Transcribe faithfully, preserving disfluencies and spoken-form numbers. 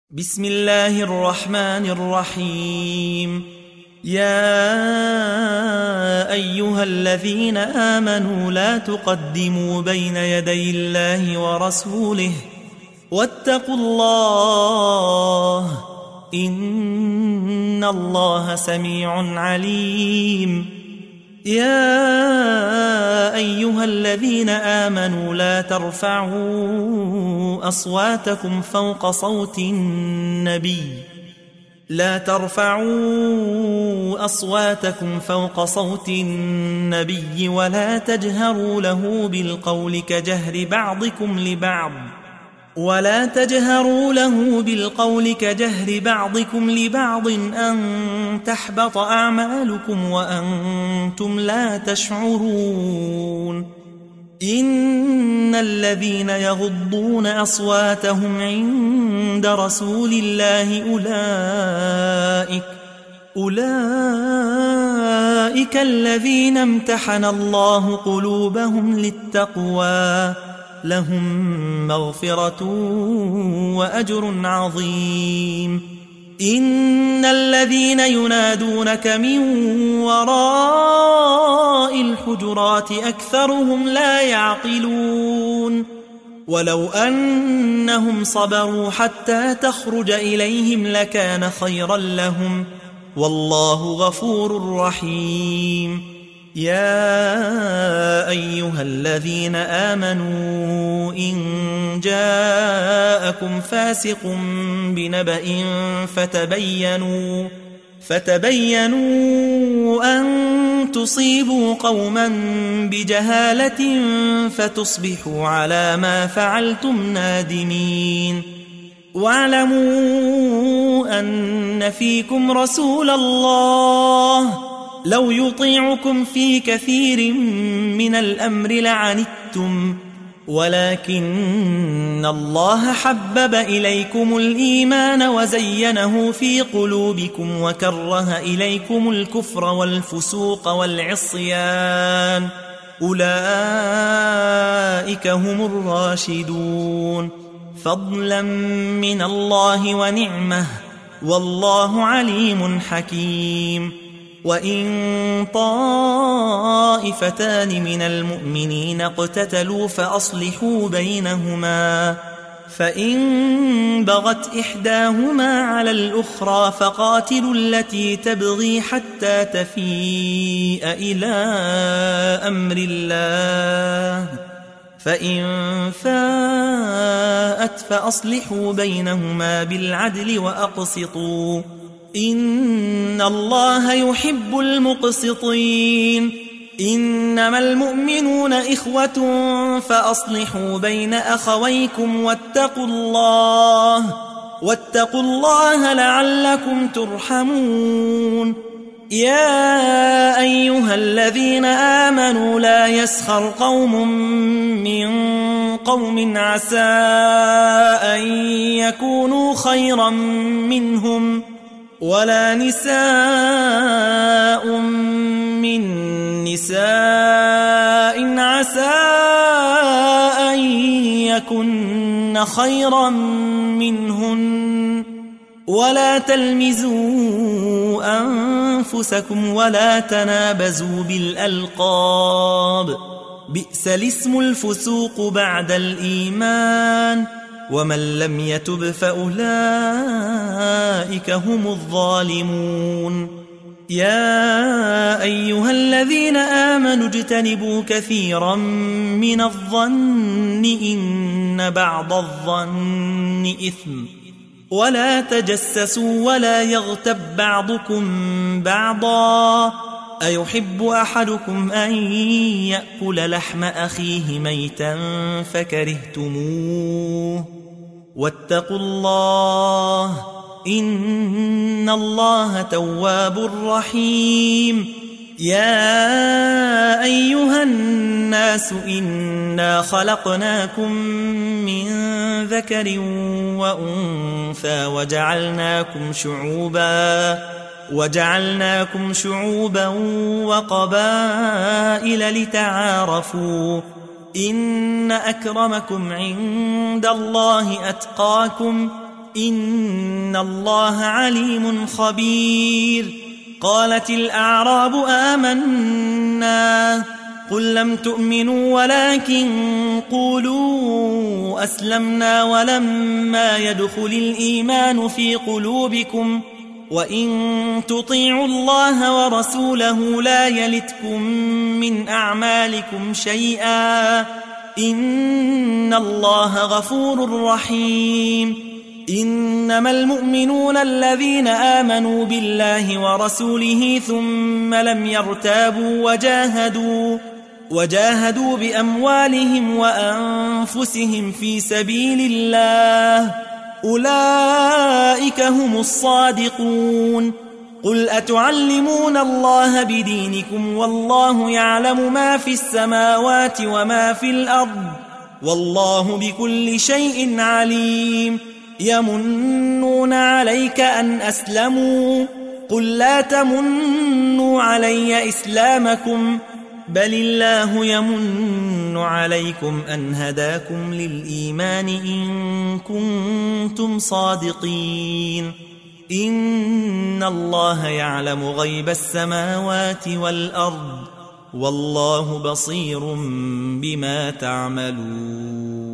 بسم الله الرحمن الرحيم. يا أيها الذين آمنوا لا تقدموا بين يدي الله ورسوله واتقوا الله إن الله سميع عليم. يا أيها الذين آمنوا لا ترفعوا أصواتكم فوق صوت النبي لا ترفعوا أصواتكم فوق صوت النبي ولا تجهروا له بالقول كجهر بعضكم لبعض ولا تجهروا له بالقول كجهر بعضكم لبعض أن تحبط أعمالكم وأنتم لا تشعرون. إن الذين يغضون أصواتهم عند رسول الله أولئك أولئك الذين امتحن الله قلوبهم للتقوى لهم مغفرة وأجر عظيم. إن الذين ينادونك من وراء الحجرات أكثرهم لا يعقلون. ولو أنهم صبروا حتى تخرج إليهم لكان خيرا لهم والله غفور رحيم. يا أيها الذين آمنوا إن جاءكم فاسق بنبأ فتبينوا فتبينوا أن تصيبوا قوما بجهالة فتصبحوا على ما فعلتم نادمين. واعلموا أن فيكم رسول الله لو يطيعكم في كثير من الأمر لعنتم ولكن الله حبب إليكم الإيمان وزينه في قلوبكم وكره إليكم الكفر والفسوق والعصيان أولئك هم الراشدون فضلا من الله ونعمه والله عليم حكيم. وإن طائفتان من المؤمنين اقتتلوا فأصلحوا بينهما فإن بغت إحداهما على الأخرى فقاتلوا التي تبغي حتى تفيء إلى أمر الله فإن فاءت فأصلحوا بينهما بالعدل وأقسطوا إن الله يحب المقسطين. إنما المؤمنون إخوة فأصلحوا بين أخويكم واتقوا الله واتقوا الله لعلكم ترحمون. يا أيها الذين آمنوا لا يسخر قوم من قوم عسى أن يكونوا خيرا منهم ولا نساء من نساء عسى أن يكن خيرا منهن ولا تلمزوا أنفسكم ولا تنابزوا بالألقاب بئس الاسم الفسوق بعد الإيمان ومن لم يتب فأولئك هم الظالمون. يا أيها الذين آمنوا اجتنبوا كثيرا من الظن إن بعض الظن إثم ولا تجسسوا ولا يغتب بعضكم بعضا أيحب أحدكم أن يأكل لحم أخيه ميتا فكرهتموه واتقوا الله إن الله تواب رحيم. يا أيها الناس إنا خلقناكم من ذكر وأنثى وجعلناكم شعوبا وجعلناكم شعوبا وقبائل لتعارفوا إن أكرمكم عند الله أتقاكم إن الله عليم خبير. قالت الأعراب آمنا قل لم تؤمنوا ولكن قولوا أسلمنا ولما يدخل الإيمان في قلوبكم وإن تطيعوا الله ورسوله لا يلتكم من أعمالكم شيئا إن الله غفور رحيم. إنما المؤمنون الذين آمنوا بالله ورسوله ثم لم يرتابوا وجاهدوا وجاهدوا بأموالهم وأنفسهم في سبيل الله أولئك هم الصادقون. قل أتعلمون الله بدينكم والله يعلم ما في السماوات وما في الأرض والله بكل شيء عليم. يمنون عليك أن أسلموا قل لا تمنوا علي إسلامكم بل الله يمن عليكم أن هداكم للإيمان إن كنتم صادقين. إن الله يعلم غيب السماوات والأرض والله بصير بما تعملون.